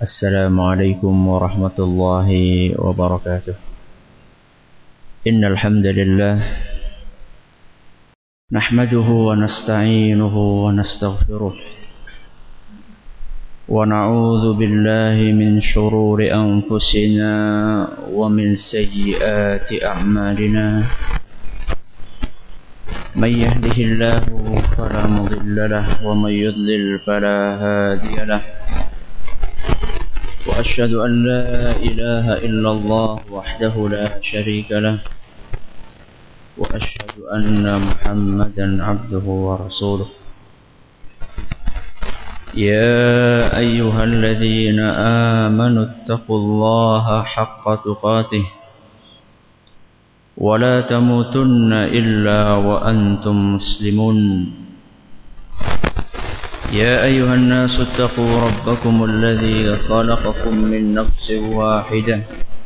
السلام عليكم ورحمة الله وبركاته. إن الحمد لله نحمده ونستعينه ونستغفره ونعوذ بالله من شرور أنفسنا ومن سيئات أعمالنا. من يهده الله فلا مضل له ومن يضلل فلا هادي له. وأشهد أن لا إله إلا الله وحده لا شريك له وأشهد أن محمدا عبده ورسوله. يا أيها الذين آمنوا اتقوا الله حق تقاته ولا تموتن إلا وأنتم مسلمون. يا أيها الناس اتقوا ربكم الذي خلقكم من نفس واحدة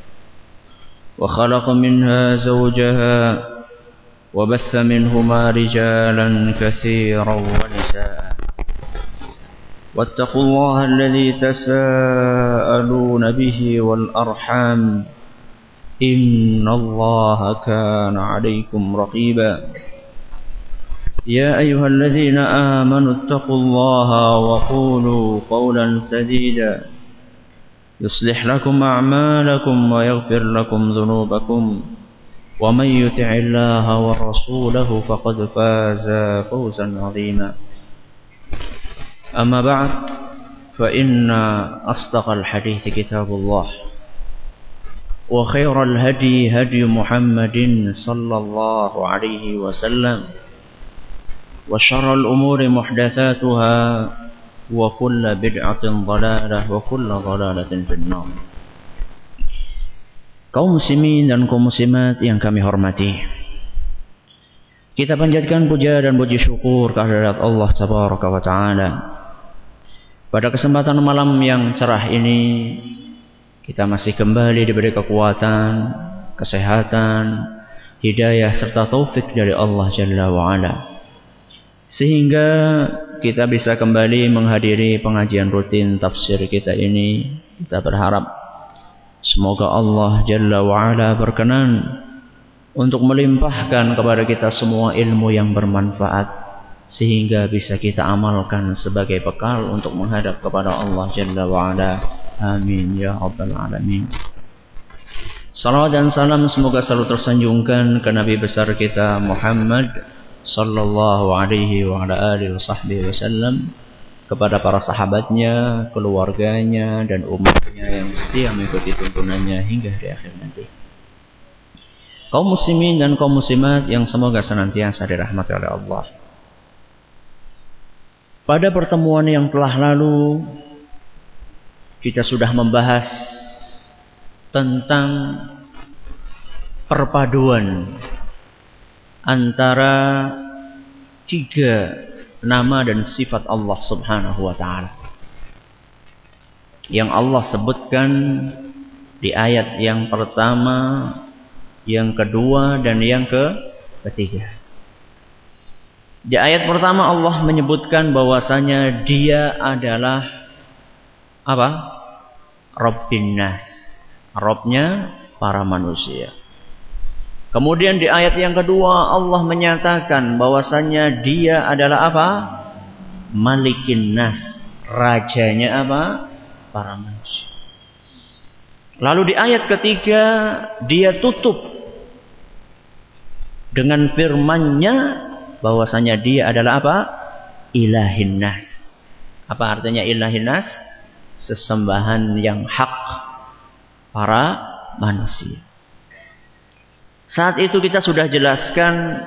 وخلق منها زوجها وبث منهما رجالا كثيرا ونساء. واتقوا الله الذي تساءلون به والأرحام إن الله كان عليكم رقيبا. يا أيها الذين آمنوا اتقوا الله وقولوا قولا سديدا يصلح لكم أعمالكم ويغفر لكم ذنوبكم ومن يطع الله ورسوله فقد فاز فوزا عظيما. أما بعد فإن أصدق الحديث كتاب الله وخير الهدي هدي محمد صلى الله عليه وسلم وشر الأمور محدثاتها وكل بدعة ضلالة وكل ضلالة في النار. Kaum muslimin dan kaum muslimat yang kami hormati, kita panjatkan puja dan puji syukur kehadirat Allah Tabaraka wa Ta'ala. Pada kesempatan malam yang cerah ini, kita masih kembali diberi kekuatan, kesehatan, hidayah serta taufik dari Allah Jalla wa Ala, sehingga kita bisa kembali menghadiri pengajian rutin tafsir kita ini. Kita berharap semoga Allah Jalla wa Ala berkenan untuk melimpahkan kepada kita semua ilmu yang bermanfaat, sehingga bisa kita amalkan sebagai bekal untuk menghadap kepada Allah Jalla wa Ala. Amin ya rabbal alamin. Salawat dan salam semoga selalu tersanjungkan ke Nabi besar kita Muhammad sallallahu alaihi wa ala alihi wasallam, kepada para sahabatnya, keluarganya dan umatnya yang setia mengikuti tuntunannya hingga di akhir nanti. Kaum muslimin dan kaum muslimat yang semoga senantiasa dirahmati oleh Allah. Pada pertemuan yang telah lalu kita sudah membahas tentang perpaduan antara tiga nama dan sifat Allah Subhanahu wa Ta'ala yang Allah sebutkan di ayat yang pertama, yang kedua dan yang ketiga. Di ayat pertama Allah menyebutkan bahwasanya Dia adalah apa? Rabbin nas, Rabbnya para manusia. Kemudian di ayat yang kedua Allah menyatakan bahwasannya Dia adalah apa? Malikin nas, rajanya apa? Para manusia. Lalu di ayat ketiga Dia tutup dengan firman-Nya bahwasanya Dia adalah apa? Ilahin nas. Apa artinya ilahin nas? Sesembahan yang hak para manusia. Saat itu kita sudah jelaskan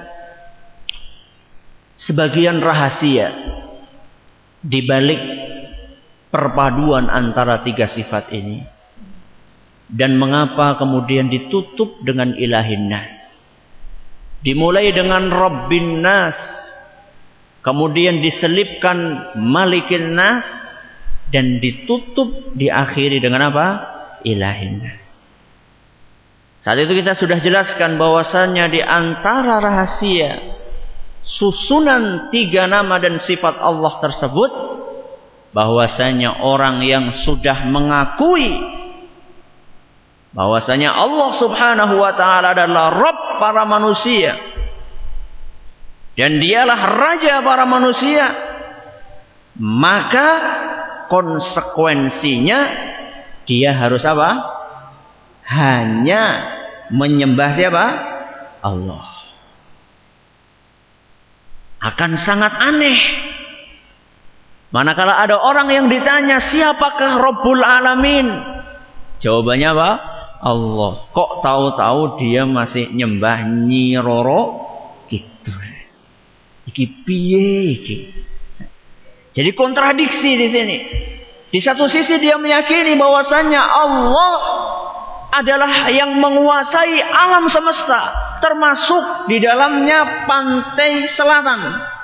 sebagian rahasia di balik perpaduan antara tiga sifat ini dan mengapa kemudian ditutup dengan ilahin nas. Dimulai dengan Rabbin nas, kemudian diselipkan Malikin nas, dan ditutup diakhiri dengan apa? Ilahin nas. Saat itu kita sudah jelaskan bahwasannya di antara rahasia susunan tiga nama dan sifat Allah tersebut bahwasanya orang yang sudah mengakui bahwasanya Allah Subhanahu wa taala adalah Rabb para manusia dan dialah raja para manusia, maka konsekuensinya dia harus apa? Hanya menyembah siapa? Allah. Akan sangat aneh manakala ada orang yang ditanya siapakah Rabbul Alamin, jawabannya apa? Allah. Kok tahu-tahu dia masih nyembah Nyi Roro gitu. Iki piye iki? Jadi kontradiksi di sini. Di satu sisi dia meyakini bahwasannya Allah adalah yang menguasai alam semesta, termasuk di dalamnya pantai selatan.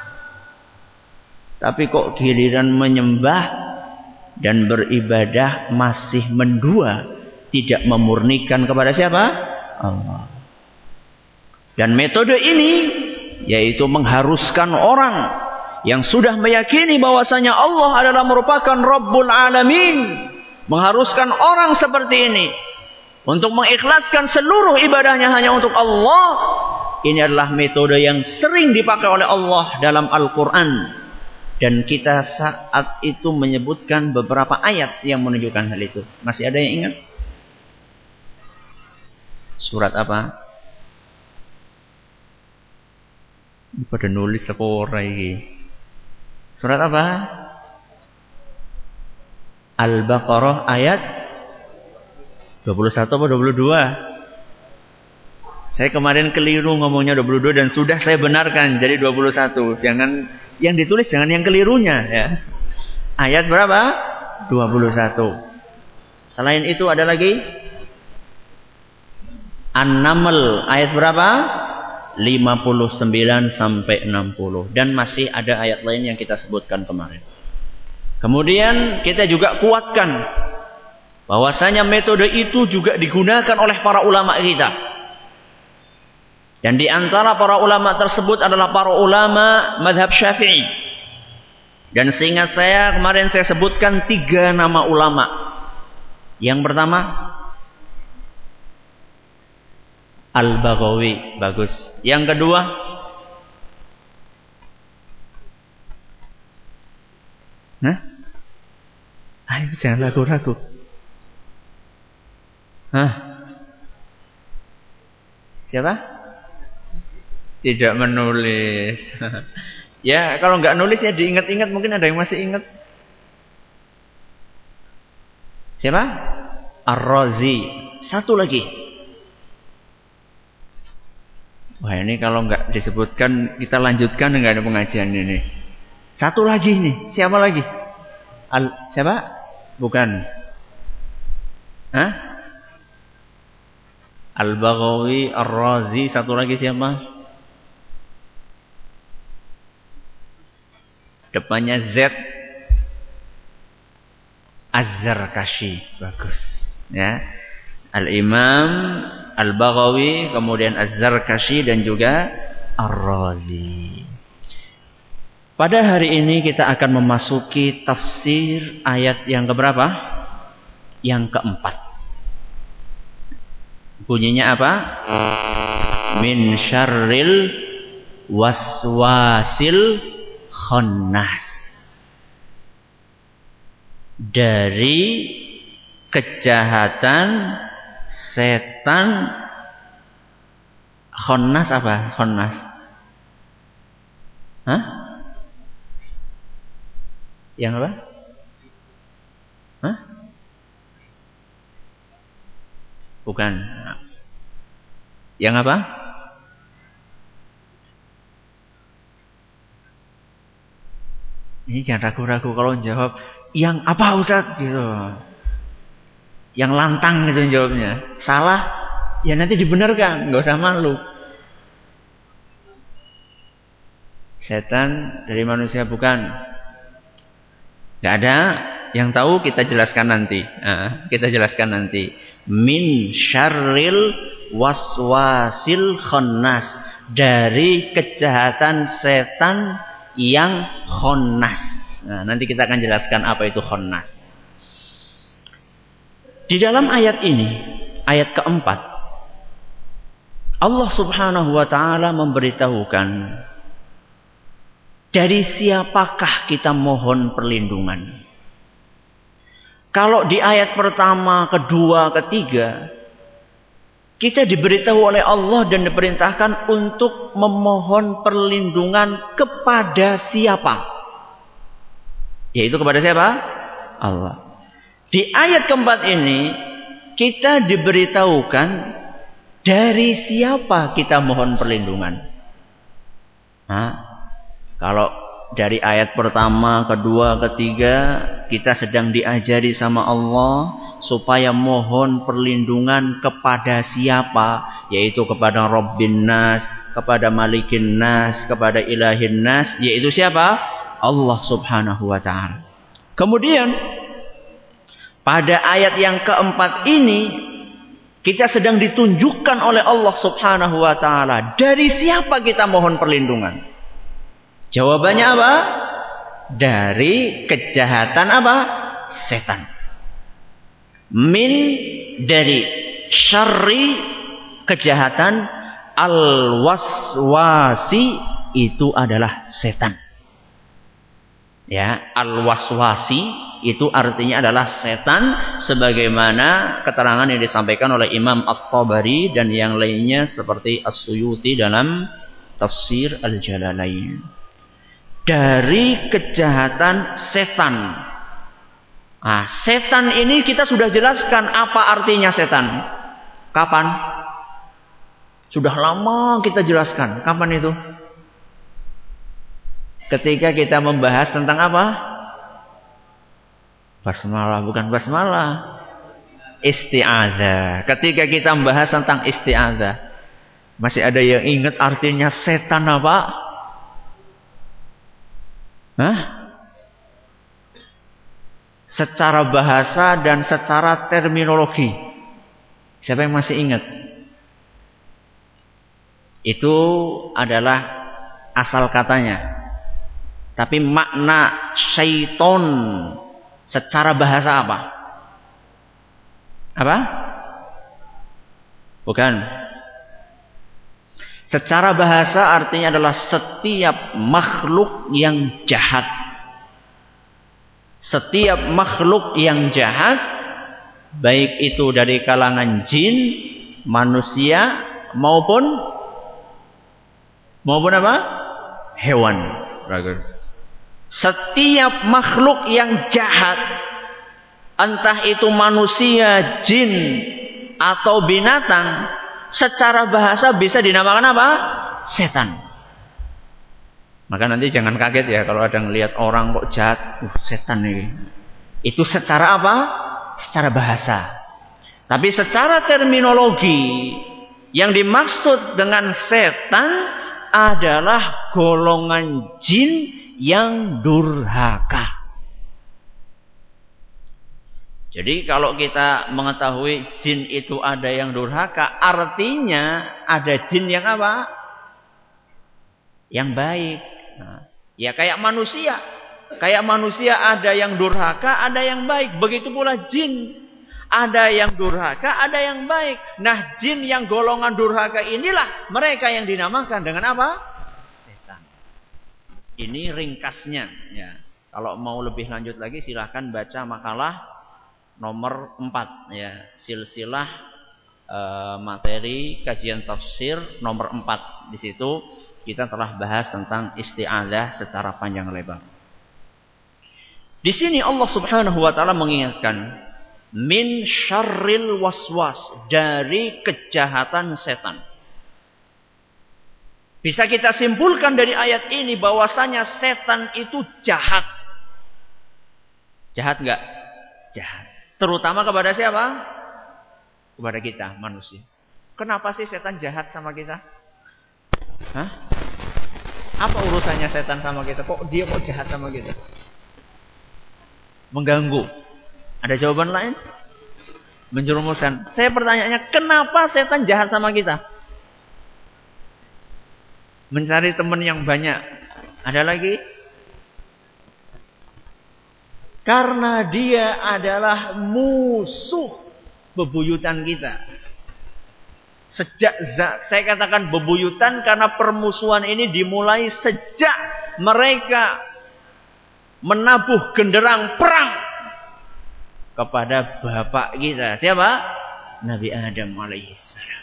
Tapi kok giliran menyembah dan beribadah masih mendua, tidak memurnikan kepada siapa? Allah. Dan metode ini yaitu mengharuskan orang yang sudah meyakini bahwasanya Allah adalah merupakan Rabbul Alamin, mengharuskan orang seperti ini untuk mengikhlaskan seluruh ibadahnya hanya untuk Allah. Ini adalah metode yang sering dipakai oleh Allah dalam Al-Quran. Dan kita saat itu menyebutkan beberapa ayat yang menunjukkan hal itu. Masih ada yang ingat? Surat apa? Pada nulis apa orang ini? Surat apa? Al-Baqarah ayat 21 atau 22? Saya kemarin keliru ngomongnya 22 dan sudah saya benarkan jadi 21. Jangan yang ditulis, jangan yang kelirunya ya. Ayat berapa? 21. Selain itu ada lagi An-Naml ayat berapa? 59 sampai 60 dan masih ada ayat lain yang kita sebutkan kemarin. Kemudian kita juga kuatkan bahwasanya metode itu juga digunakan oleh para ulama kita. Dan di antara para ulama tersebut adalah para ulama mazhab Syafi'i. Dan seingat saya kemarin saya sebutkan 3 nama ulama. Yang pertama Al-Baghawi, bagus. Yang kedua ayo jangan ragu-ragu. Siapa? Tidak menulis. Ya, kalau nggak nulis ya diingat-ingat, mungkin ada yang masih ingat. Siapa? Ar-Razi. Satu lagi. Wah, ini kalau nggak disebutkan kita lanjutkan nggak ada pengajian ini. Satu lagi nih, siapa lagi? Siapa? Bukan. Al-Baghawi, Ar-Razi, satu lagi siapa? Depannya Z. Az-Zarkashi, bagus. Ya. Al-Imam Al-Baghawi, kemudian Az-Zarkashi dan juga Ar-Razi. Pada hari ini kita akan memasuki tafsir ayat yang keberapa? Yang keempat. Bunyinya apa? Min syarril waswasil khannas. Dari kejahatan setan khannas apa? Khannas. Yang apa? Bukan. Yang apa? Ini jangan ragu-ragu kalau jawab. Yang apa Ustaz? Gitu. Yang lantang gitu jawabnya. Salah, ya nanti dibenarkan. Nggak usah malu. Setan dari manusia bukan. Nggak ada. Yang tahu kita jelaskan nanti. Kita jelaskan nanti. Min syarril waswasil khannas. Dari kejahatan setan yang khannas. Nah, nanti kita akan jelaskan apa itu khannas. Di dalam ayat ini, ayat keempat, Allah Subhanahu wa taala memberitahukan dari siapakah kita mohon perlindungan. Kalau di ayat pertama, kedua, ketiga, kita diberitahu oleh Allah dan diperintahkan untuk memohon perlindungan kepada siapa? Yaitu kepada siapa? Allah. Di ayat keempat ini kita diberitahukan dari siapa kita mohon perlindungan. Nah, kalau dari ayat pertama, kedua, ketiga kita sedang diajari sama Allah supaya mohon perlindungan kepada siapa? Yaitu kepada Rabbin Nas, kepada Malikin Nas, kepada Ilahin Nas, yaitu siapa? Allah Subhanahu wa taala. Kemudian pada ayat yang keempat ini kita sedang ditunjukkan oleh Allah Subhanahu wa taala dari siapa kita mohon perlindungan. Jawabannya apa? Dari kejahatan apa? Setan. Min, dari syarri, kejahatan, al-waswasi, itu adalah setan. Ya, al-waswasi itu artinya adalah setan, sebagaimana keterangan yang disampaikan oleh Imam At-Tabari dan yang lainnya seperti As-Suyuti dalam Tafsir Al-Jalalain. Dari kejahatan setan. Nah, setan ini kita sudah jelaskan apa artinya setan. Kapan? Sudah lama kita jelaskan. Kapan itu? Ketika kita membahas tentang apa? Basmalah, bukan basmalah. Isti'adzah. Ketika kita membahas tentang isti'adzah. Masih ada yang ingat artinya setan apa? Hah? Secara bahasa dan secara terminologi. Siapa yang masih ingat? Itu adalah asal katanya. Tapi makna syaiton secara bahasa apa? Apa? Bukan. Secara bahasa artinya adalah setiap makhluk yang jahat. Setiap makhluk yang jahat, baik itu dari kalangan jin, manusia, maupun apa? Hewan. Bagus. Setiap makhluk yang jahat, entah itu manusia, jin, atau binatang, secara bahasa bisa dinamakan apa? Setan. Maka nanti jangan kaget ya kalau ada ngelihat orang kok jahat, setan ini. Itu secara apa? Secara bahasa. Tapi secara terminologi, yang dimaksud dengan setan adalah golongan jin yang durhaka. Jadi kalau kita mengetahui jin itu ada yang durhaka, artinya ada jin yang apa? Yang baik. Nah, ya kayak manusia. Kayak manusia ada yang durhaka, ada yang baik. Begitu pula jin. Ada yang durhaka, ada yang baik. Nah, jin yang golongan durhaka inilah mereka yang dinamakan dengan apa? Setan. Ini ringkasnya. Ya. Kalau mau lebih lanjut lagi silahkan baca makalah nomor 4 ya, silsilah materi kajian tafsir nomor 4. Di situ kita telah bahas tentang isti'adzah secara panjang lebar. Di sini Allah Subhanahu wa taala mengingatkan min syarril waswas, dari kejahatan setan. Bisa kita simpulkan dari ayat ini bahwasanya setan itu jahat. Jahat enggak? Jahat. Terutama kepada siapa? Kepada kita, manusia. Kenapa sih setan jahat sama kita? Hah? Apa urusannya setan sama kita? Kok dia jahat sama kita? Mengganggu. Ada jawaban lain? Menjerumuskan. Saya pertanyaannya, kenapa setan jahat sama kita? Mencari teman yang banyak. Ada lagi? Karena dia adalah musuh bebuyutan kita. Saya katakan bebuyutan karena permusuhan ini dimulai sejak mereka menabuh genderang perang kepada bapak kita. Siapa? Nabi Adam alaihissalam.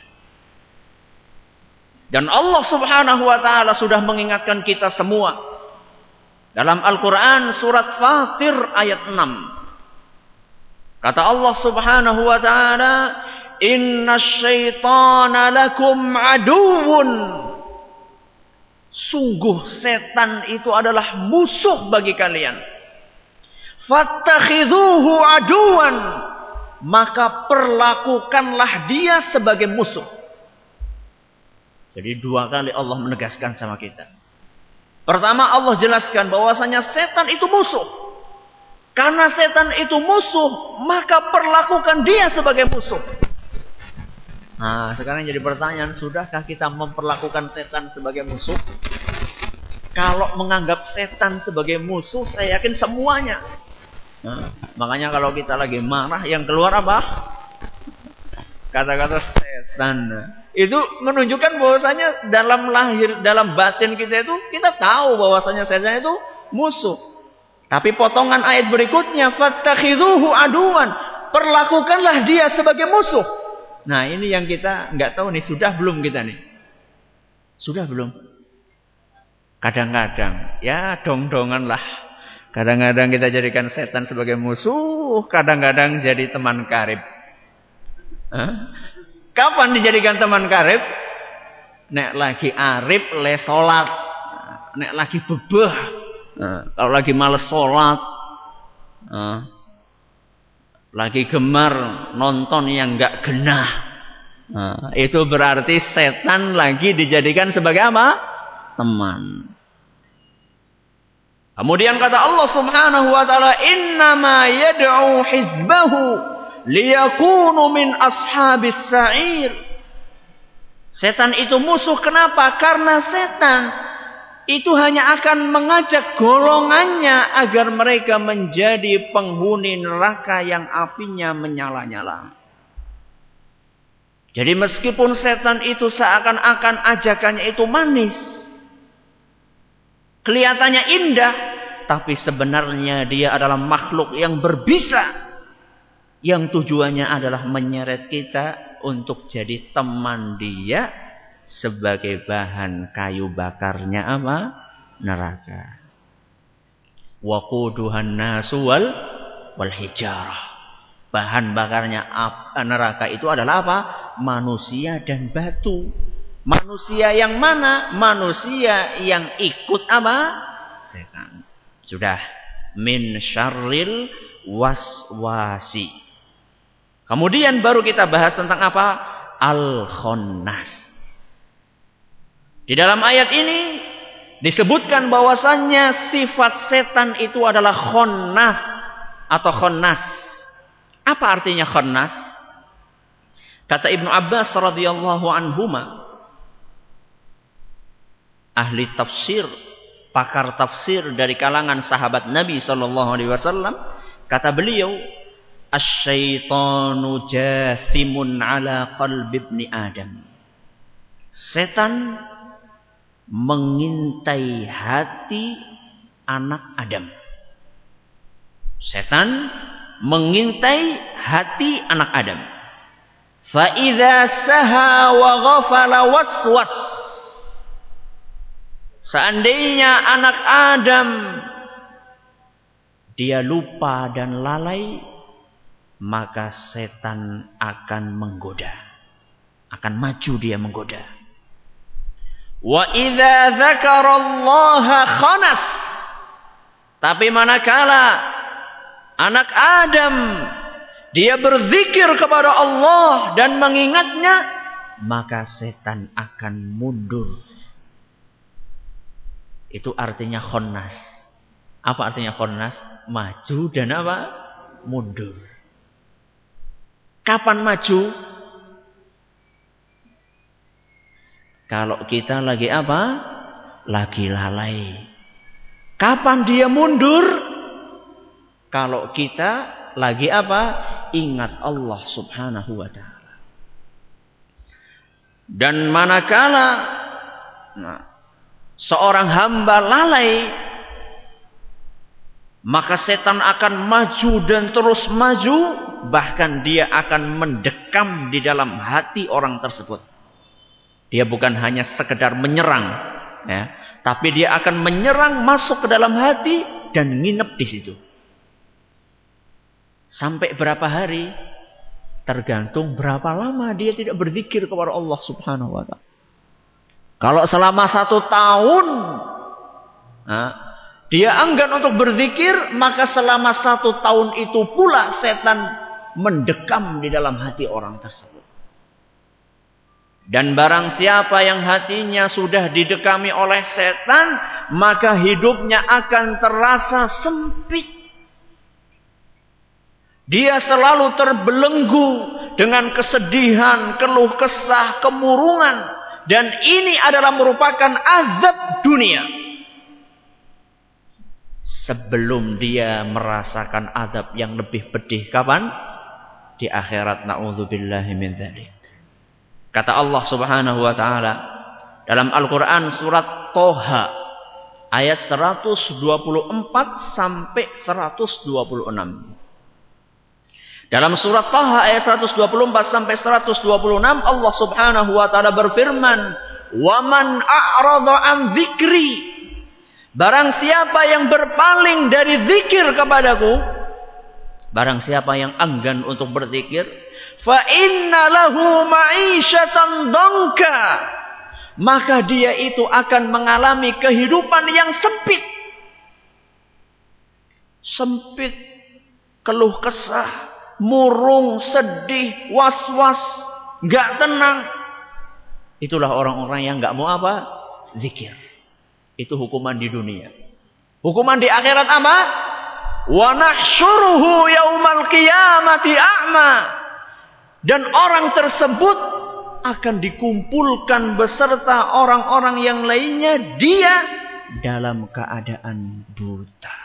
Dan Allah Subhanahu wa taala sudah mengingatkan kita semua dalam Al-Qur'an surat Fatir ayat 6. Kata Allah Subhanahu wa taala, "Innasyaitana lakum aduwwun." Sungguh setan itu adalah musuh bagi kalian. Fattakhidhuhu aduwan. Maka perlakukanlah dia sebagai musuh. Jadi dua kali Allah menegaskan sama kita. Pertama Allah jelaskan bahwasanya setan itu musuh. Karena setan itu musuh, maka perlakukan dia sebagai musuh. Nah, sekarang jadi pertanyaan, sudahkah kita memperlakukan setan sebagai musuh? Kalau menganggap setan sebagai musuh, saya yakin semuanya. Nah, makanya kalau kita lagi marah, yang keluar apa? Kata-kata setan. Itu menunjukkan bahwasanya dalam batin kita itu, kita tahu bahwasanya setan itu musuh. Tapi potongan ayat berikutnya, fattakhidhuhu aduwan. Perlakukanlah dia sebagai musuh. Nah, ini yang kita nggak tahu nih, sudah belum kita nih? Sudah belum? Kadang-kadang, ya dong-dongan lah. Kadang-kadang kita jadikan setan sebagai musuh, kadang-kadang jadi teman karib. Kapan dijadikan teman karib? Nek lagi arif le salat, nek lagi bebeh, kalau lagi males salat, lagi gemar nonton yang enggak genah, itu berarti setan lagi dijadikan sebagai apa? Teman. Kemudian kata Allah Subhanahu wa taala, "Innama yad'u hizbahu liyakunu min ashabis sa'ir." Setan itu musuh, kenapa? Karena setan itu hanya akan mengajak golongannya agar mereka menjadi penghuni neraka yang apinya menyala-nyala. Jadi meskipun setan itu seakan-akan ajakannya itu manis, kelihatannya indah, tapi sebenarnya dia adalah makhluk yang berbisa, yang tujuannya adalah menyeret kita untuk jadi teman dia sebagai bahan kayu bakarnya apa? Neraka. Waquduhan nasu wal hijarah. Bahan bakarnya neraka itu adalah apa? Manusia dan batu. Manusia yang mana? Manusia yang ikut apa? Setan. Sudah. Min syarril waswasi. Kemudian baru kita bahas tentang apa? Al-Khonnas. Di dalam ayat ini disebutkan bahwasannya sifat setan itu adalah khonnas atau khonnas. Apa artinya khonnas? Kata Ibnu Abbas radhiyallahu anhuma, ahli tafsir, pakar tafsir dari kalangan sahabat Nabi sallallahu alaihi wasallam, kata beliau, "Asy-syaitanu jathimun ala qalbi ibni Adam." Setan mengintai hati anak Adam. Setan mengintai hati anak Adam. Fa idza saha wa ghafala waswas. Seandainya anak Adam dia lupa dan lalai, maka setan akan menggoda. Akan maju dia menggoda. Wa idza dzakarallaha khanas. Tapi manakala anak Adam dia berzikir kepada Allah dan mengingatnya, maka setan akan mundur. Itu artinya khonnas. Apa artinya khonnas? Maju dan apa? Mundur. Kapan maju? Kalau kita lagi apa? Lagi lalai. Kapan dia mundur? Kalau kita lagi apa? Ingat Allah Subhanahu wa ta'ala. Dan manakala seorang hamba lalai, maka setan akan maju dan terus maju, bahkan dia akan mendekam di dalam hati orang tersebut. Dia bukan hanya sekedar menyerang, ya, tapi dia akan menyerang masuk ke dalam hati dan nginep di situ. Sampai berapa hari? Tergantung berapa lama dia tidak berzikir kepada Allah Subhanahu wa ta'ala. Kalau selama 1 tahun dia enggan untuk berzikir, maka selama 1 tahun itu pula setan mendekam di dalam hati orang tersebut. Dan barang siapa yang hatinya sudah didekami oleh setan, maka hidupnya akan terasa sempit. Dia selalu terbelenggu dengan kesedihan, keluh kesah, kemurungan. Dan ini adalah merupakan azab dunia. Sebelum dia merasakan azab yang lebih pedih, kapan? Di akhirat. Na'udzubillahi min dzalik. Kata Allah Subhanahu wa ta'ala dalam Al-Quran surat Toha ayat 124 sampai 126. Dalam surat Taha ayat 124 sampai 126 Allah Subhanahu wa taala berfirman, "Wa man a'rada an dzikri." Barang siapa yang berpaling dari zikir kepadaku, barang siapa yang enggan untuk berzikir, fa inna lahu ma'isyatan dhanka. Maka dia itu akan mengalami kehidupan yang sempit. Sempit, keluh kesah, murung, sedih, was-was, gak tenang. Itulah orang-orang yang gak mau apa? Zikir. Itu hukuman di dunia. Hukuman di akhirat apa? Wa nahsyuruhu yaumal qiyamati a'ma. Dan orang tersebut akan dikumpulkan beserta orang-orang yang lainnya, dia dalam keadaan buta.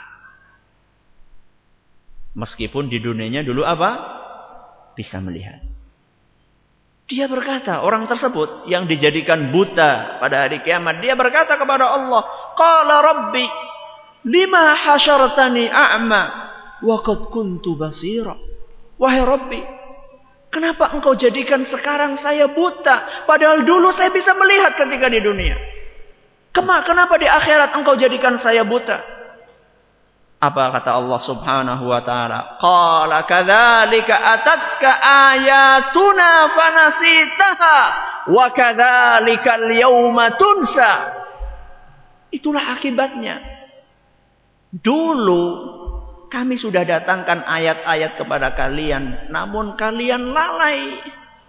Meskipun di dunianya dulu apa? Bisa melihat. Dia berkata, orang tersebut yang dijadikan buta pada hari kiamat, dia berkata kepada Allah, "Qala Rabbi, lima hasyartani a'ma wa qad kuntu basira." Wahai Rabbi, kenapa engkau jadikan sekarang saya buta, padahal dulu saya bisa melihat ketika di dunia? Kenapa di akhirat engkau jadikan saya buta? Apa kata Allah Subhanahu wa ta'ala? Qala kadzalika atatka ayatuna fanasitaha wa kadzalikal yauma tunsa. Itulah akibatnya. Dulu kami sudah datangkan ayat-ayat kepada kalian, namun kalian lalai.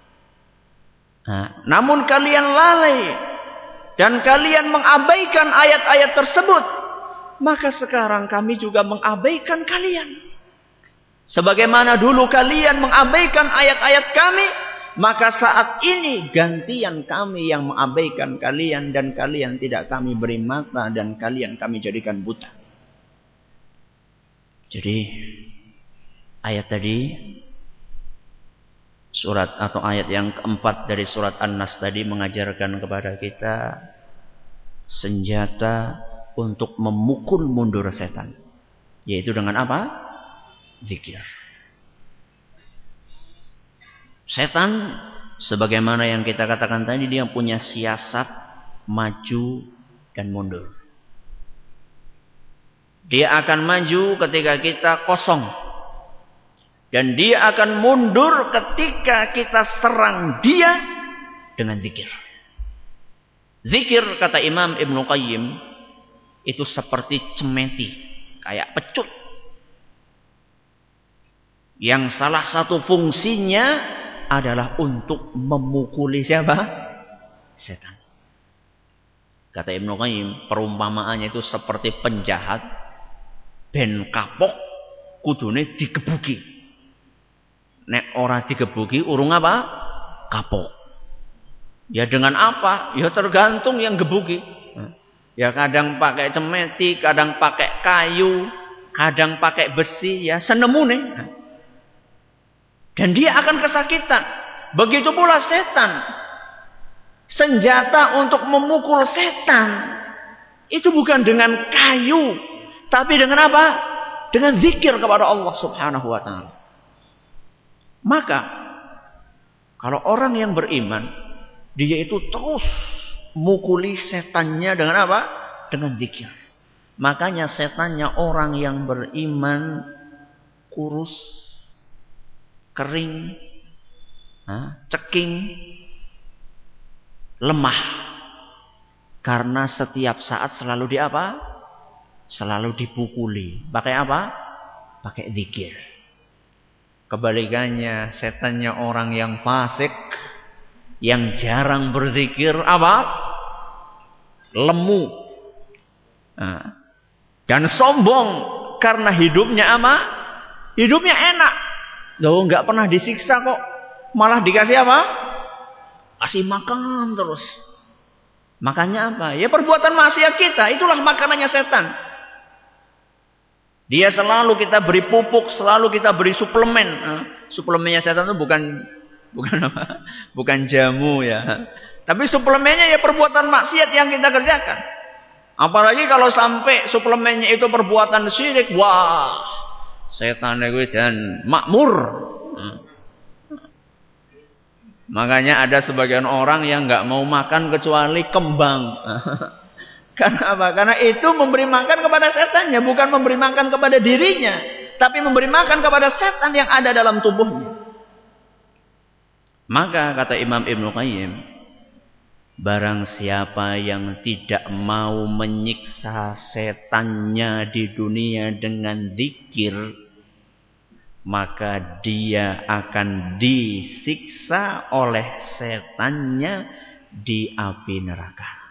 Dan kalian mengabaikan ayat-ayat tersebut. Maka sekarang kami juga mengabaikan kalian. Sebagaimana dulu kalian mengabaikan ayat-ayat kami, maka saat ini gantian kami yang mengabaikan kalian, dan kalian tidak kami beri mata, dan kalian kami jadikan buta. Jadi ayat tadi, surat atau ayat yang keempat dari surat An-Nas tadi mengajarkan kepada kita senjata untuk memukul mundur setan, yaitu dengan apa? Zikir. Setan, sebagaimana yang kita katakan tadi, dia punya siasat maju dan mundur. Dia akan maju ketika kita kosong, dan dia akan mundur ketika kita serang dia dengan zikir. Zikir, kata Imam Ibnu Qayyim, itu seperti cemeti, kayak pecut, yang salah satu fungsinya adalah untuk memukuli siapa? Setan. Kata Ibnu Qayyim, perumpamaannya itu seperti penjahat ben kapok kudune digebuki. Nek ora digebuki urung apa? Kapok. Ya dengan apa? Ya tergantung yang gebuki. Ya kadang pakai cemeti, kadang pakai kayu, kadang pakai besi ya senemune. Dan dia akan kesakitan. Begitu pula setan. Senjata untuk memukul setan itu bukan dengan kayu, tapi dengan apa? Dengan zikir kepada Allah Subhanahu wa taala. Maka kalau orang yang beriman, dia itu terus mukuli setannya dengan apa? Dengan zikir. Makanya setannya orang yang beriman kurus, kering, ceking, lemah. Karena setiap saat selalu selalu dipukuli. Pakai apa? Pakai zikir. Kebalikannya, setannya orang yang fasik, yang jarang berzikir, apa? Lemu. Dan sombong karena hidupnya apa? Hidupnya enak. Loh, nggak pernah disiksa kok. Malah dikasih apa? Kasih makan terus. Makanya apa? Ya perbuatan maksiat kita, itulah makanannya setan. Dia selalu kita beri pupuk, selalu kita beri suplemen. Suplemennya setan itu bukan jamu ya. Tapi suplemennya ya perbuatan maksiat yang kita kerjakan. Apalagi kalau sampai suplemennya itu perbuatan syirik, wah, setan itu dan makmur. Makanya ada sebagian orang yang nggak mau makan kecuali kembang. Karena apa? Karena itu memberi makan kepada setannya, bukan memberi makan kepada dirinya, tapi memberi makan kepada setan yang ada dalam tubuhnya. Maka kata Imam Ibnu Qayyim, barang siapa yang tidak mau menyiksa setannya di dunia dengan zikir, maka dia akan disiksa oleh setannya di api neraka.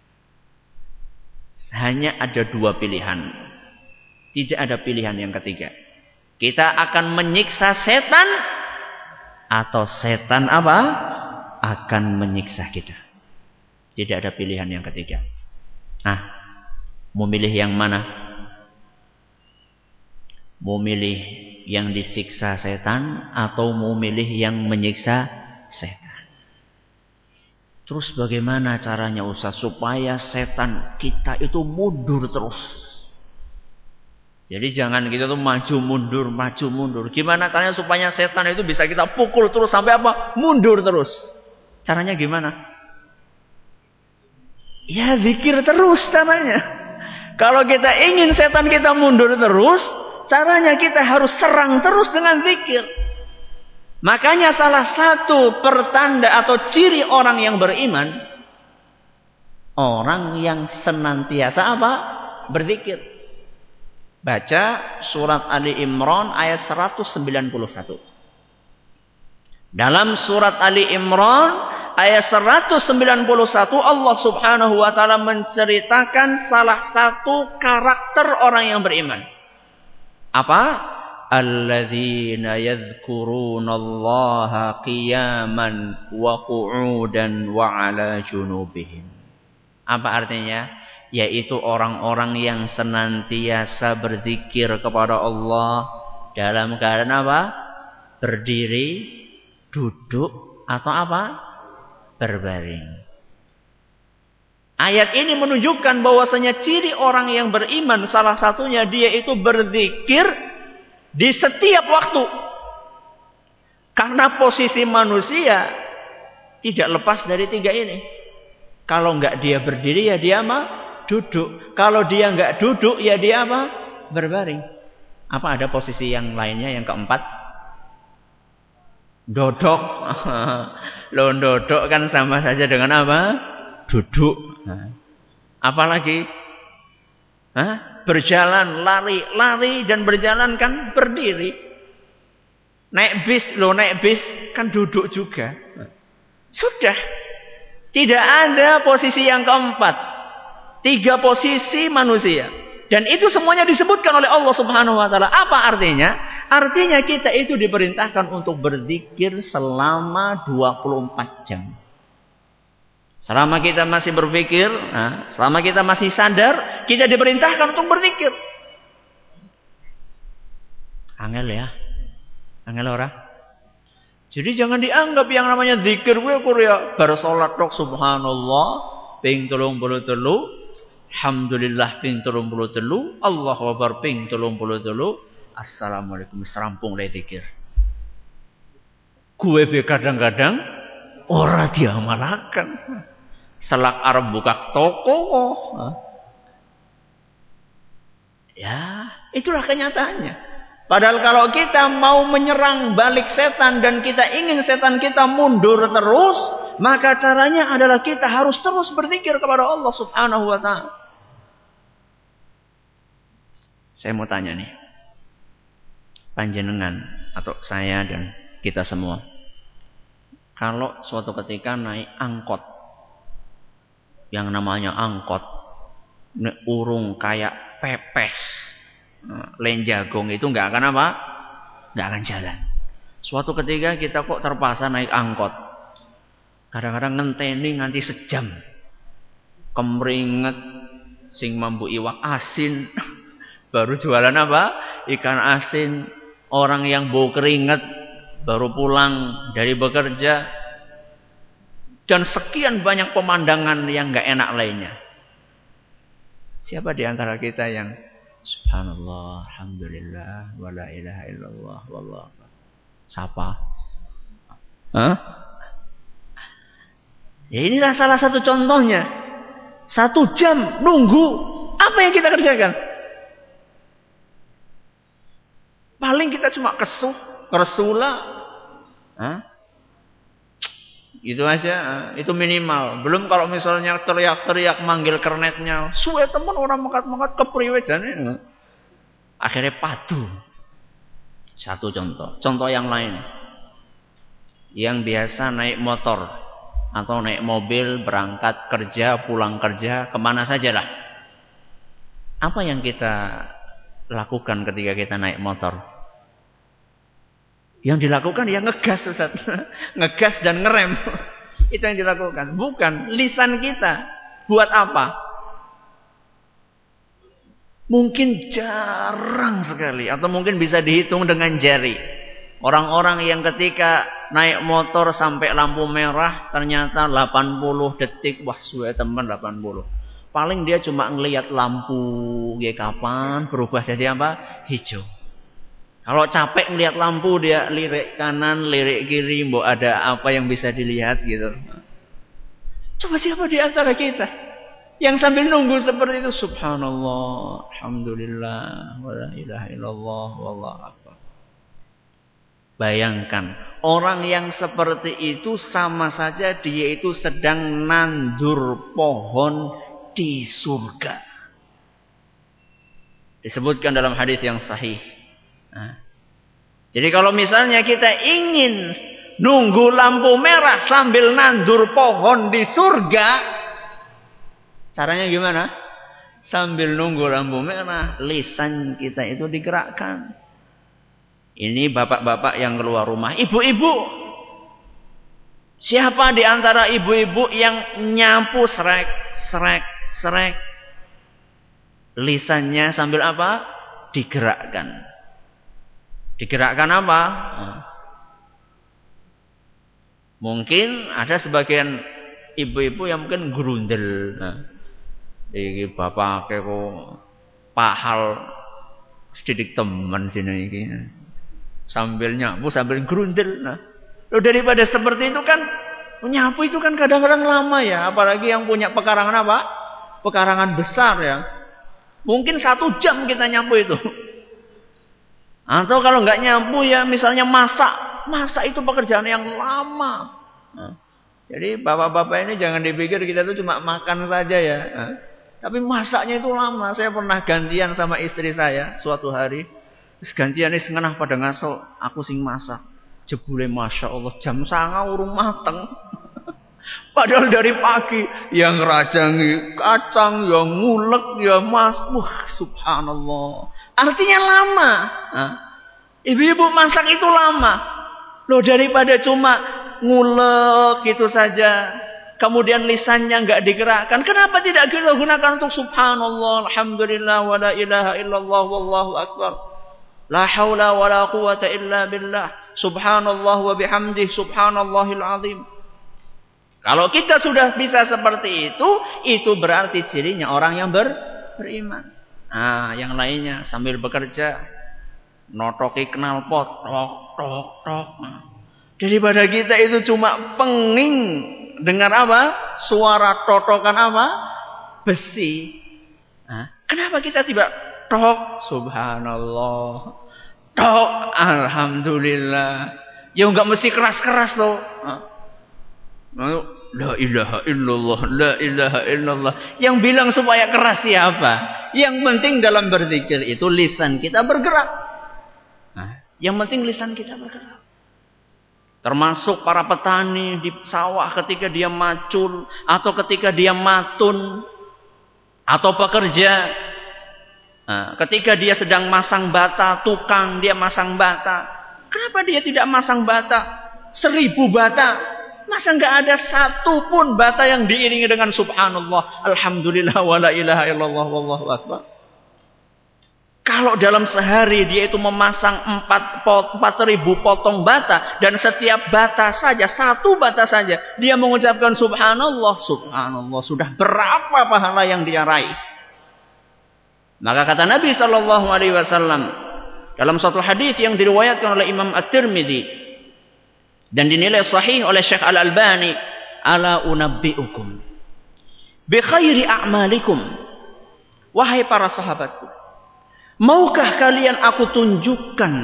Hanya ada dua pilihan. Tidak ada pilihan yang ketiga. Kita akan menyiksa setan, atau setan apa? Akan menyiksa kita. Tidak ada pilihan yang ketiga. Mau milih yang mana? Mau milih yang disiksa setan, atau mau milih yang menyiksa setan? Terus bagaimana caranya Ustaz supaya setan kita itu mundur terus? Jadi jangan kita tuh maju mundur. Gimana caranya supaya setan itu bisa kita pukul terus sampai apa? Mundur terus. Caranya gimana? Ya zikir terus caranya. Kalau kita ingin setan kita mundur terus, caranya kita harus serang terus dengan zikir. Makanya salah satu pertanda atau ciri orang yang beriman, orang yang senantiasa apa? Berzikir. Baca surat Ali Imran ayat 191. Dalam surat Ali Imran ayat 191 Allah Subhanahu wa taala menceritakan salah satu karakter orang yang beriman. Apa? Alladzina yadhkurunallaha qiyaman wa qu'udan wa 'ala junubihim. Apa artinya? Yaitu orang-orang yang senantiasa berzikir kepada Allah dalam keadaan apa? Berdiri, duduk, atau apa? Berbaring. Ayat ini menunjukkan bahwasanya ciri orang yang beriman salah satunya dia itu berzikir di setiap waktu. Karena posisi manusia tidak lepas dari tiga ini. Kalau enggak dia berdiri ya dia apa? Duduk. Kalau dia enggak duduk ya dia apa? Berbaring. Apa ada posisi yang lainnya yang keempat? Dodok. Loh, dodok kan sama saja dengan apa? Duduk. Apalagi? Berjalan, lari dan berjalan kan berdiri. Naik bis kan duduk juga. Sudah. Tidak ada posisi yang keempat. 3 posisi manusia. Dan itu semuanya disebutkan oleh Allah Subhanahu wa taala. Apa artinya? Artinya kita itu diperintahkan untuk berzikir selama 24 jam. Selama kita masih berpikir, selama kita masih sadar, kita diperintahkan untuk berzikir. Angel ya. Angel ora? Jadi jangan dianggap yang namanya zikir kuwi ya bar salat tok subhanallah ping 33, alhamdulillah ping 33, Allahu akbar ping 33, assalamualaikum rampung le zikir. Gue be kadang-kadang ora diamalaken. Selak arep buka toko kok. Ya, itulah kenyataannya. Padahal kalau kita mau menyerang balik setan dan kita ingin setan kita mundur terus, maka caranya adalah kita harus terus berzikir kepada Allah Subhanahu wa taala. Saya mau tanya nih. Panjenengan atau saya dan kita semua. Kalau suatu ketika naik angkot, yang namanya angkot, urung kayak pepes, lenjagong itu nggak akan apa? Nggak akan jalan. Suatu ketika kita kok terpaksa naik angkot. Kadang-kadang ngenteni nganti sejam. Kemringet sing mambu iwak asin. Baru jualan apa? Ikan asin. Orang yang bau keringet baru pulang dari bekerja. Dan sekian banyak pemandangan yang nggak enak lainnya. Siapa di antara kita yang subhanallah, alhamdulillah, wala ilaha illallah, wallah. Siapa? Hah? Ya inilah salah satu contohnya. 1 jam nunggu. Apa yang kita kerjakan? Paling kita cuma kesuh, kersula. Hah? Itu aja, itu minimal. Belum kalau misalnya teriak-teriak manggil kernetnya, suwe temen orang mengkat-mengkat kepriwe jane. Akhirnya padu. Satu contoh. Contoh yang lain. Yang biasa naik motor atau naik mobil berangkat kerja, pulang kerja, kemana sajalah. Apa yang kita lakukan ketika kita naik motor? Yang dilakukan ya ngegas, Ustaz. Ngegas dan ngerem. Itu yang dilakukan. Bukan lisan kita. Buat apa? Mungkin jarang sekali. Atau mungkin bisa dihitung dengan jari. Orang-orang yang ketika naik motor sampai lampu merah. Ternyata 80 detik. Wah suwe teman 80. Paling dia cuma ngelihat lampu. Kapan berubah jadi apa? Hijau. Kalau capek melihat lampu dia lirik kanan, lirik kiri, mbok ada apa yang bisa dilihat gitu. Coba siapa di antara kita yang sambil nunggu seperti itu subhanallah, alhamdulillah, wala ilaha illallah, wallahu akbar. Bayangkan orang yang seperti itu sama saja dia itu sedang nandur pohon di surga. Disebutkan dalam hadis yang sahih. Nah, jadi kalau misalnya kita ingin nunggu lampu merah sambil nandur pohon di surga, caranya gimana? Sambil nunggu lampu merah, lisan kita itu digerakkan. Ini bapak-bapak yang keluar rumah, ibu-ibu. Siapa di antara ibu-ibu yang nyapu srek, srek, srek? Lisannya sambil apa? Digerakkan. Digerakkan apa? Mungkin ada sebagian ibu-ibu yang mungkin grundel. Iki bapak kok pahal sedikit teman sini iki. Sambil nyapu sambil grundel. Loh daripada seperti itu kan menyapu itu kan kadang-kadang lama ya, apalagi yang punya pekarangan apa? Pekarangan besar ya. Mungkin 1 jam kita nyapu itu. Atau kalau nggak nyapu ya misalnya masak itu pekerjaan yang lama. Jadi bapak-bapak ini jangan dipikir kita tuh cuma makan saja ya. Tapi masaknya itu lama. Saya pernah gantian sama istri saya suatu hari. Gantian ini setengah pada ngaso, aku sing masak. Jebule masya Allah jam 09.30 urung mateng. Padahal dari pagi yang rajangi kacang, yang ngulek, ya mas, wah subhanallah. Artinya lama. Ibu-ibu masak itu lama. Loh daripada cuma ngulek gitu saja, kemudian lisannya nggak digerakkan, kenapa tidak kita gunakan untuk subhanallah, alhamdulillah, wala ilaha illallah, wallahu akbar. La haula wa la quwata illa billah. Subhanallah wa bihamdih. Subhanallahil azim. Kalau kita sudah bisa seperti itu berarti cirinya orang yang beriman. Nah, yang lainnya sambil bekerja notoki knalpot, tok tok tok. Daripada kita itu cuma penging dengar apa? Suara totokan apa? Besi. Nah, kenapa kita tidak tok subhanallah, tok alhamdulillah. Ya enggak mesti keras-keras loh. La ilaha illallah, la ilaha illallah. Yang bilang supaya keras siapa? Yang penting dalam berzikir itu lisan kita bergerak. Nah, yang penting lisan kita bergerak. Termasuk para petani di sawah ketika dia macul atau ketika dia matun atau pekerja. Nah, ketika dia sedang masang bata, tukang dia masang bata. Kenapa dia tidak masang bata 1000 bata? Masa enggak ada satu pun bata yang diiringi dengan subhanallah, alhamdulillah, wa la ilaha illallah, wallahu akbar. Kalau dalam sehari dia itu memasang 4.000 potong bata dan setiap bata saja, satu bata saja, dia mengucapkan subhanallah, subhanallah, sudah berapa pahala yang dia raih? Maka kata Nabi sallallahu alaihi wasallam dalam satu hadis yang diriwayatkan oleh Imam At-Tirmidzi dan dinilai sahih oleh Syekh Al-Albani, ala unabbiukum bi khairi a'malikum. Wahai para sahabatku, maukah kalian aku tunjukkan,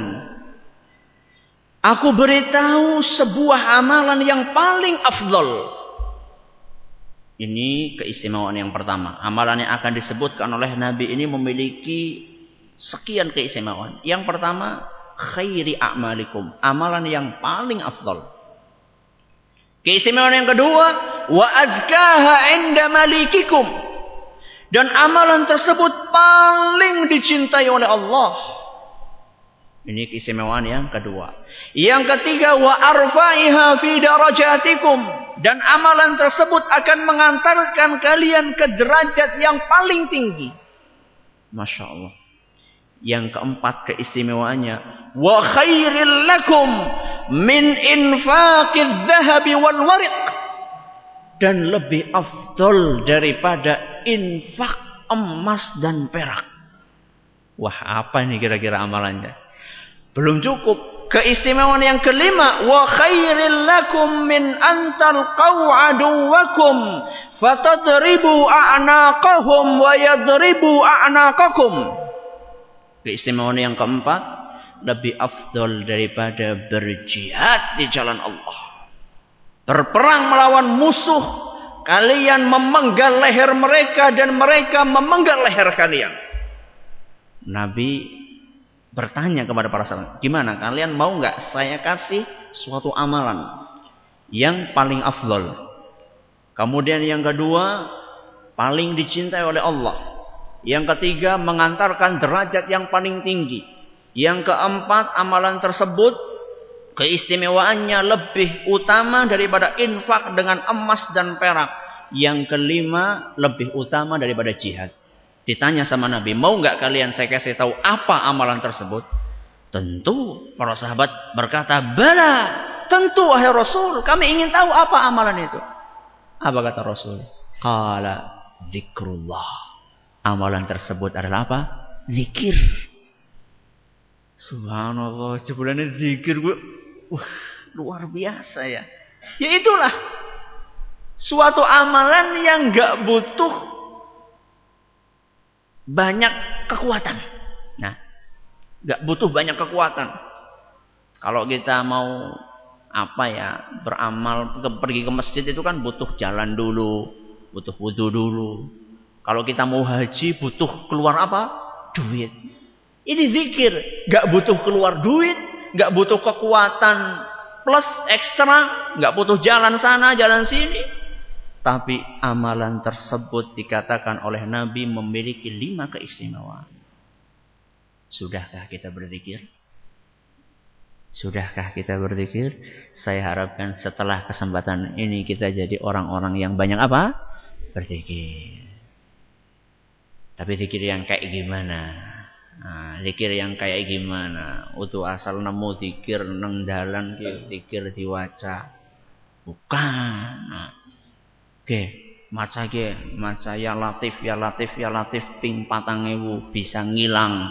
aku beritahu sebuah amalan yang paling afdal. Ini keistimewaan yang pertama. Amalan yang akan disebutkan oleh Nabi ini memiliki sekian keistimewaan. Yang pertama, khairi a'malikum, amalan yang paling afdal. Keistimewaan yang kedua, wa azkaha 'inda malikikum, dan amalan tersebut paling dicintai oleh Allah. Ini keistimewaan yang kedua. Yang ketiga, wa arfa'iha fi darajatikum, dan amalan tersebut akan mengantarkan kalian ke derajat yang paling tinggi. Masya Allah. Yang keempat keistimewaannya, wa khairil lakum min infaqiz zahabi wal wariq, dan lebih afdal daripada infak emas dan perak. Wah, apa ini kira-kira amalannya? Belum cukup. Keistimewaan yang kelima, wa khairil lakum min antalqau aduwakum fatadribu a'naqahum wa yadribu a'naqakum. Keistimewaan yang keempat, lebih afdal daripada berjihad di jalan Allah. Berperang melawan musuh, kalian memenggal leher mereka dan mereka memenggal leher kalian. Nabi bertanya kepada para sahabat, gimana kalian mau nggak saya kasih suatu amalan yang paling afdal? Kemudian yang kedua, paling dicintai oleh Allah. Yang ketiga, mengantarkan derajat yang paling tinggi. Yang keempat, amalan tersebut keistimewaannya lebih utama daripada infak dengan emas dan perak. Yang kelima, lebih utama daripada jihad. Ditanya sama Nabi, mau nggak kalian saya kasih tahu apa amalan tersebut? Tentu para sahabat berkata, bala, tentu wahai Rasul, kami ingin tahu apa amalan itu. Apa kata Rasul? Qala zikrullah. Amalan tersebut adalah apa? Zikir. Subhanallah, jebulannya zikir gue. Wah, luar biasa ya. Ya itulah suatu amalan yang gak butuh banyak kekuatan. Nah, gak butuh banyak kekuatan. Kalau kita mau beramal, pergi ke masjid itu kan butuh jalan dulu, butuh wudu dulu. Kalau kita mau haji butuh keluar apa? Duit. Ini zikir, gak butuh keluar duit, gak butuh kekuatan plus ekstra, gak butuh jalan sana, jalan sini. Tapi amalan tersebut dikatakan oleh Nabi memiliki 5 keistimewaan. Sudahkah kita berzikir? Sudahkah kita berzikir? Saya harapkan setelah kesempatan ini kita jadi orang-orang yang banyak apa? Berzikir. Tapi zikir yang kayak gimana? Nah, zikir yang kayak gimana? Utuh asal nemu zikir nang dalan ki zikir diwaca. Bukan. Nah, oke, maca ya Latif ya Latif ya Latif ping 4.000 bisa ngilang.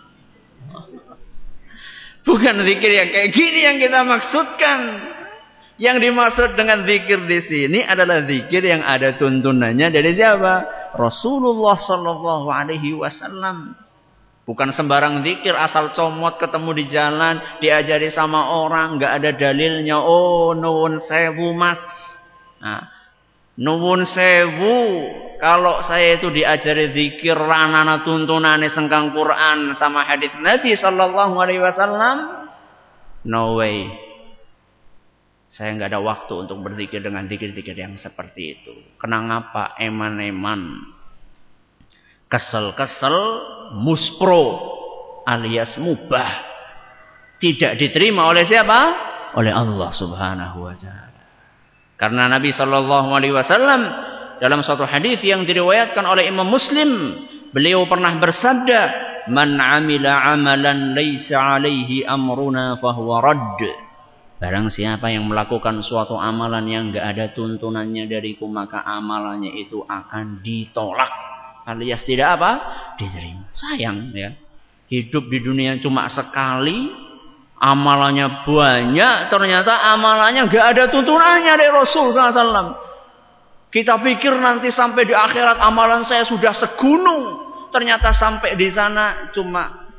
Bukan zikir yang kayak gini yang kita maksudkan. Yang dimaksud dengan zikir di sini adalah zikir yang ada tuntunannya dari siapa? Rasulullah sallallahu alaihi wasallam. Bukan sembarang zikir asal comot ketemu di jalan, diajari sama orang, nggak ada dalilnya. Oh, nuwun sewu mas. Nah, nuwun sewu. Kalau saya itu diajari zikir ranana tuntunane sengkang Quran sama hadis Nabi sallallahu alaihi wasallam, no way. Saya nggak ada waktu untuk berzikir dengan zikir-zikir yang seperti itu. Kenapa eman-eman? Kesel-kesel, muspro alias mubah tidak diterima oleh siapa? Oleh Allah Subhanahu wa taala. Karena Nabi sallallahu alaihi wasallam dalam suatu hadis yang diriwayatkan oleh Imam Muslim, beliau pernah bersabda, "Man 'amila 'amalan laisa 'alaihi amruna fahuwa radd." Barang siapa yang melakukan suatu amalan yang enggak ada tuntunannya dariku, maka amalannya itu akan ditolak. Alias tidak apa? Diterima. Sayang ya. Hidup di dunia cuma sekali, amalannya banyak, ternyata amalannya enggak ada tuntunannya dari Rasul SAW. Kita pikir nanti sampai di akhirat amalan saya sudah segunung, ternyata sampai di sana cuma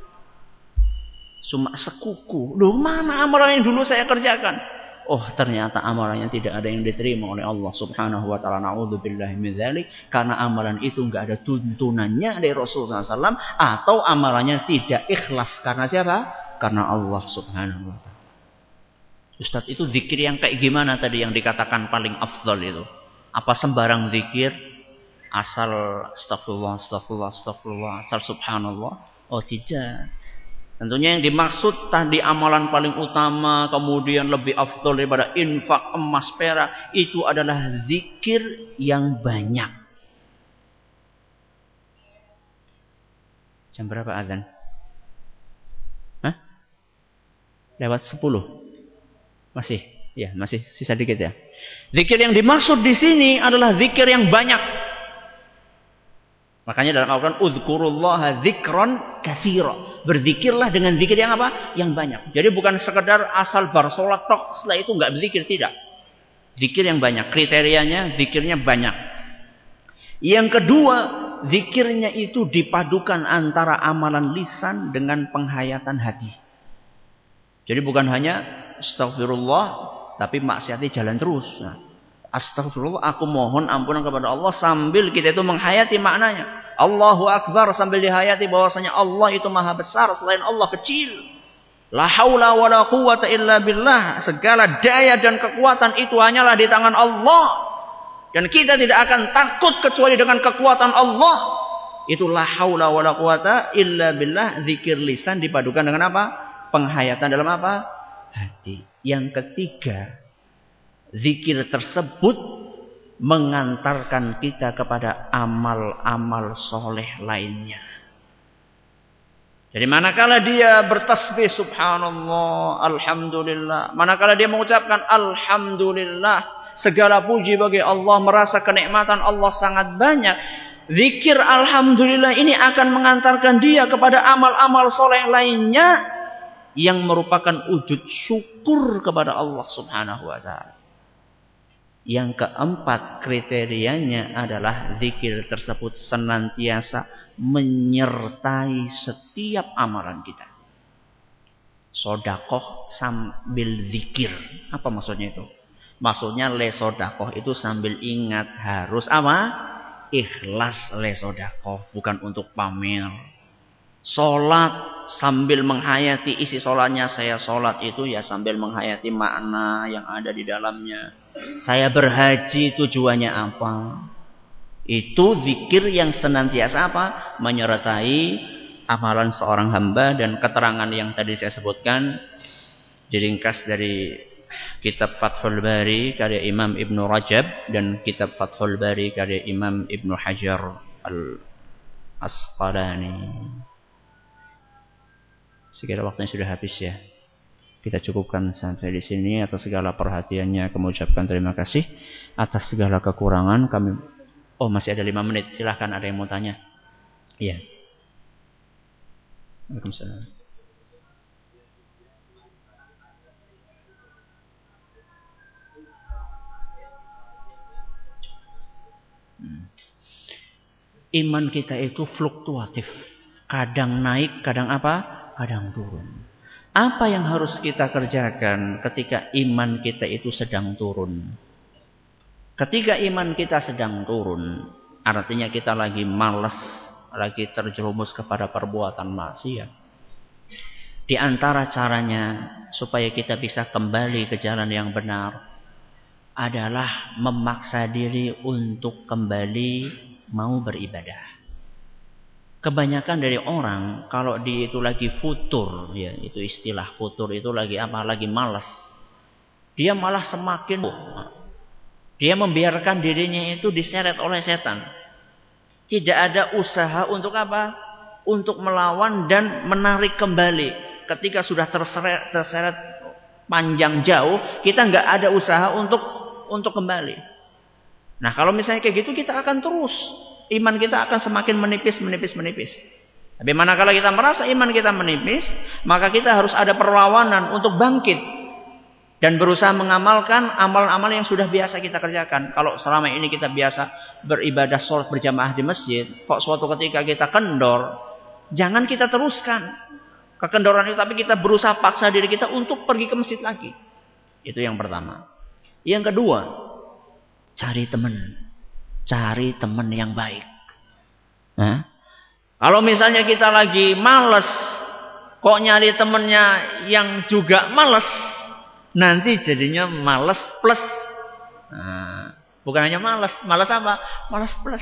sekuku. Loh, mana amalan yang dulu saya kerjakan? Oh, ternyata amalannya tidak ada yang diterima oleh Allah Subhanahu wa taala. Na'udzubillahi min dzalik, karena amalan itu enggak ada tuntunannya dari Rasulullah SAW, atau amalannya tidak ikhlas karena siapa? Karena Allah Subhanahu wa taala. Ustaz, itu zikir yang kayak gimana tadi yang dikatakan paling afdal itu? Apa sembarang zikir? Asal astagfirullah, astagfirullah, astagfirullah, asal subhanallah? Oh, tidak. Tentunya yang dimaksud tadi amalan paling utama, kemudian lebih afdal daripada infak emas perak, itu adalah zikir yang banyak. Jam berapa azan? Hah? Lewat 10. Masih? Ya, masih sisa dikit ya. Zikir yang dimaksud di sini adalah zikir yang banyak. Makanya dalam Al-Quran, "Udzkurullaha dzikran katsira." Berzikirlah dengan zikir yang apa? Yang banyak. Jadi bukan sekedar asal bar salat tok, setelah itu enggak berzikir, tidak. Zikir yang banyak. Kriterianya zikirnya banyak. Yang kedua, zikirnya itu dipadukan antara amalan lisan dengan penghayatan hati. Jadi bukan hanya astagfirullah, tapi maksiatnya jalan terus. Nah, astagfirullah, aku mohon ampunan kepada Allah, sambil kita itu menghayati maknanya. Allahu Akbar, sambil dihayati bahwasanya Allah itu maha besar, selain Allah kecil. La haula wa la quwwata illa billah. Segala daya dan kekuatan itu hanyalah di tangan Allah. Dan kita tidak akan takut kecuali dengan kekuatan Allah. Itu la haula wa la quwwata illa billah. Zikir lisan dipadukan dengan apa? Penghayatan dalam apa? Hati. Yang ketiga, zikir tersebut mengantarkan kita kepada amal-amal soleh lainnya. Jadi manakala dia bertasbih subhanallah, alhamdulillah, manakala dia mengucapkan alhamdulillah, segala puji bagi Allah, merasa kenikmatan Allah sangat banyak, zikir alhamdulillah ini akan mengantarkan dia kepada amal-amal soleh lainnya yang merupakan wujud syukur kepada Allah Subhanahu wa taala. Yang keempat, kriterianya adalah zikir tersebut senantiasa menyertai setiap amalan kita. Sodakoh sambil zikir. Apa maksudnya itu? Maksudnya le sodakoh itu sambil ingat, harus apa? Ikhlas le sodakoh, bukan untuk pamer. Solat sambil menghayati isi solatnya. Saya solat itu ya sambil menghayati makna yang ada di dalamnya. Saya berhaji tujuannya apa? Itu zikir yang senantiasa apa? Menyertai amalan seorang hamba. Dan keterangan yang tadi saya sebutkan diringkas dari kitab Fathul Bari karya Imam Ibnu Rajab dan kitab Fathul Bari karya Imam Ibnu Hajar Al-Asqalani. Sekira waktunya sudah habis ya. Kita cukupkan sampai di sini. Atas segala perhatiannya kami ucapkan terima kasih. Atas segala kekurangan kami. Oh, masih ada 5 menit. Silahkan, ada yang mau tanya. Iya. Waalaikumsalam. Iman kita itu fluktuatif. Kadang naik, kadang apa? Kadang turun. Apa yang harus kita kerjakan ketika iman kita itu sedang turun? Ketika iman kita sedang turun, artinya kita lagi malas, lagi terjerumus kepada perbuatan maksiat. Di antara caranya supaya kita bisa kembali ke jalan yang benar adalah memaksa diri untuk kembali mau beribadah. Kebanyakan dari orang kalau dia itu lagi futur, ya itu istilah futur itu lagi apa? Lagi malas. Dia malah semakin dia membiarkan dirinya itu diseret oleh setan. Tidak ada usaha untuk apa? Untuk melawan dan menarik kembali. Ketika sudah terseret panjang jauh, kita nggak ada usaha untuk kembali. Nah, kalau misalnya kayak gitu kita akan terus. Iman kita akan semakin menipis. Tapi manakala kita merasa iman kita menipis, maka kita harus ada perlawanan untuk bangkit. Dan berusaha mengamalkan amalan-amalan yang sudah biasa kita kerjakan. Kalau selama ini kita biasa beribadah sholat berjamaah di masjid, kok suatu ketika kita kendor, jangan kita teruskan kekendoran itu, tapi kita berusaha paksa diri kita untuk pergi ke masjid lagi. Itu yang pertama. Yang kedua, cari teman yang baik. Nah, kalau misalnya kita lagi males, kok nyari temennya yang juga males, nanti jadinya males plus. Nah, bukan hanya males apa? Males plus.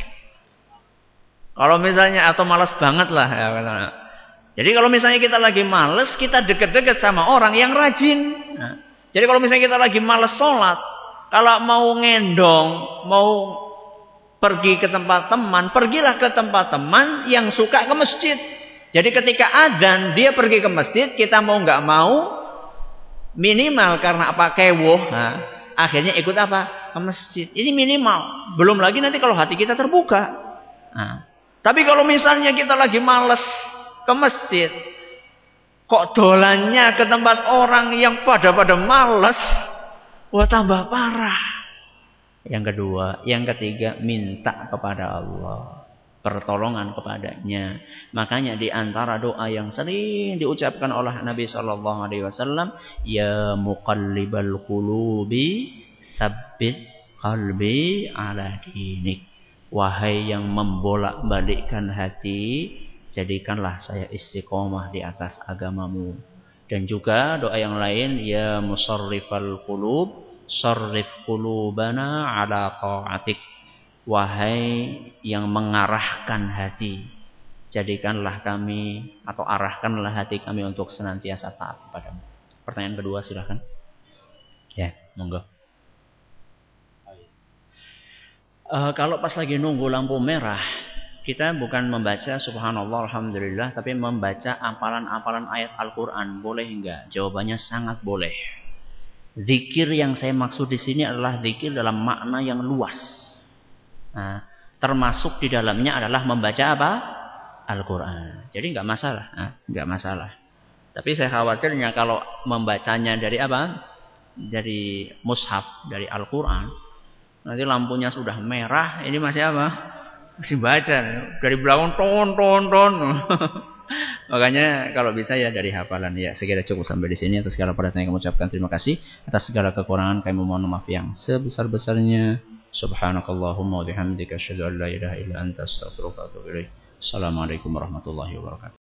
Kalau misalnya atau males banget lah. Ya. Jadi kalau misalnya kita lagi males, kita deket-deket sama orang yang rajin. Nah, jadi kalau misalnya kita lagi males sholat, kalau mau ngendong, mau pergi ke tempat teman, pergilah ke tempat teman yang suka ke masjid. Jadi ketika adzan dia pergi ke masjid, kita mau nggak mau minimal karena apa? Kewoh. Nah, akhirnya ikut apa? Ke masjid. Ini minimal. Belum lagi nanti kalau hati kita terbuka. Nah, tapi kalau misalnya kita lagi males ke masjid, kok dolannya ke tempat orang yang pada males, wah tambah parah. Yang kedua, yang ketiga, minta kepada Allah pertolongan kepadanya. Makanya di antara doa yang sering diucapkan oleh Nabi sallallahu alaihi wasallam, ya muqallibal qulubi tsabbit qalbi ala dinik. Wahai yang membolak-balikkan hati, jadikanlah saya istiqomah di atas agamamu. Dan juga doa yang lain, ya musarrifal qulub sarrif qulubana ala ta'atik. Wahai yang mengarahkan hati, jadikanlah kami atau arahkanlah hati kami untuk senantiasa taat kepadamu. Pertanyaan kedua silakan. Ya, monggo. Kalau pas lagi nunggu lampu merah, kita bukan membaca subhanallah alhamdulillah, tapi membaca apalan-apalan ayat Al-Quran. Boleh enggak? Jawabannya sangat boleh. Zikir yang saya maksud di sini adalah zikir dalam makna yang luas. Nah, termasuk di dalamnya adalah membaca apa? Al-Quran. Jadi nggak masalah, nggak masalah. Tapi saya khawatirnya kalau membacanya dari apa? Dari mushaf, dari Al-Quran. Nanti lampunya sudah merah, ini masih apa? Masih baca. Dari belakang ton. Makanya kalau bisa ya dari hafalan. Ya, segera cukup sampai di sini. Atas segala perhatian yang kami ucapkan terima kasih. Atas segala kekurangan kami mohon maaf yang sebesar-besarnya. Subhanakallahumma wa bihamdika asyhadu an la ilaha illa anta astaghfiruka wa atubu ilaik. Assalamualaikum warahmatullahi wabarakatuh.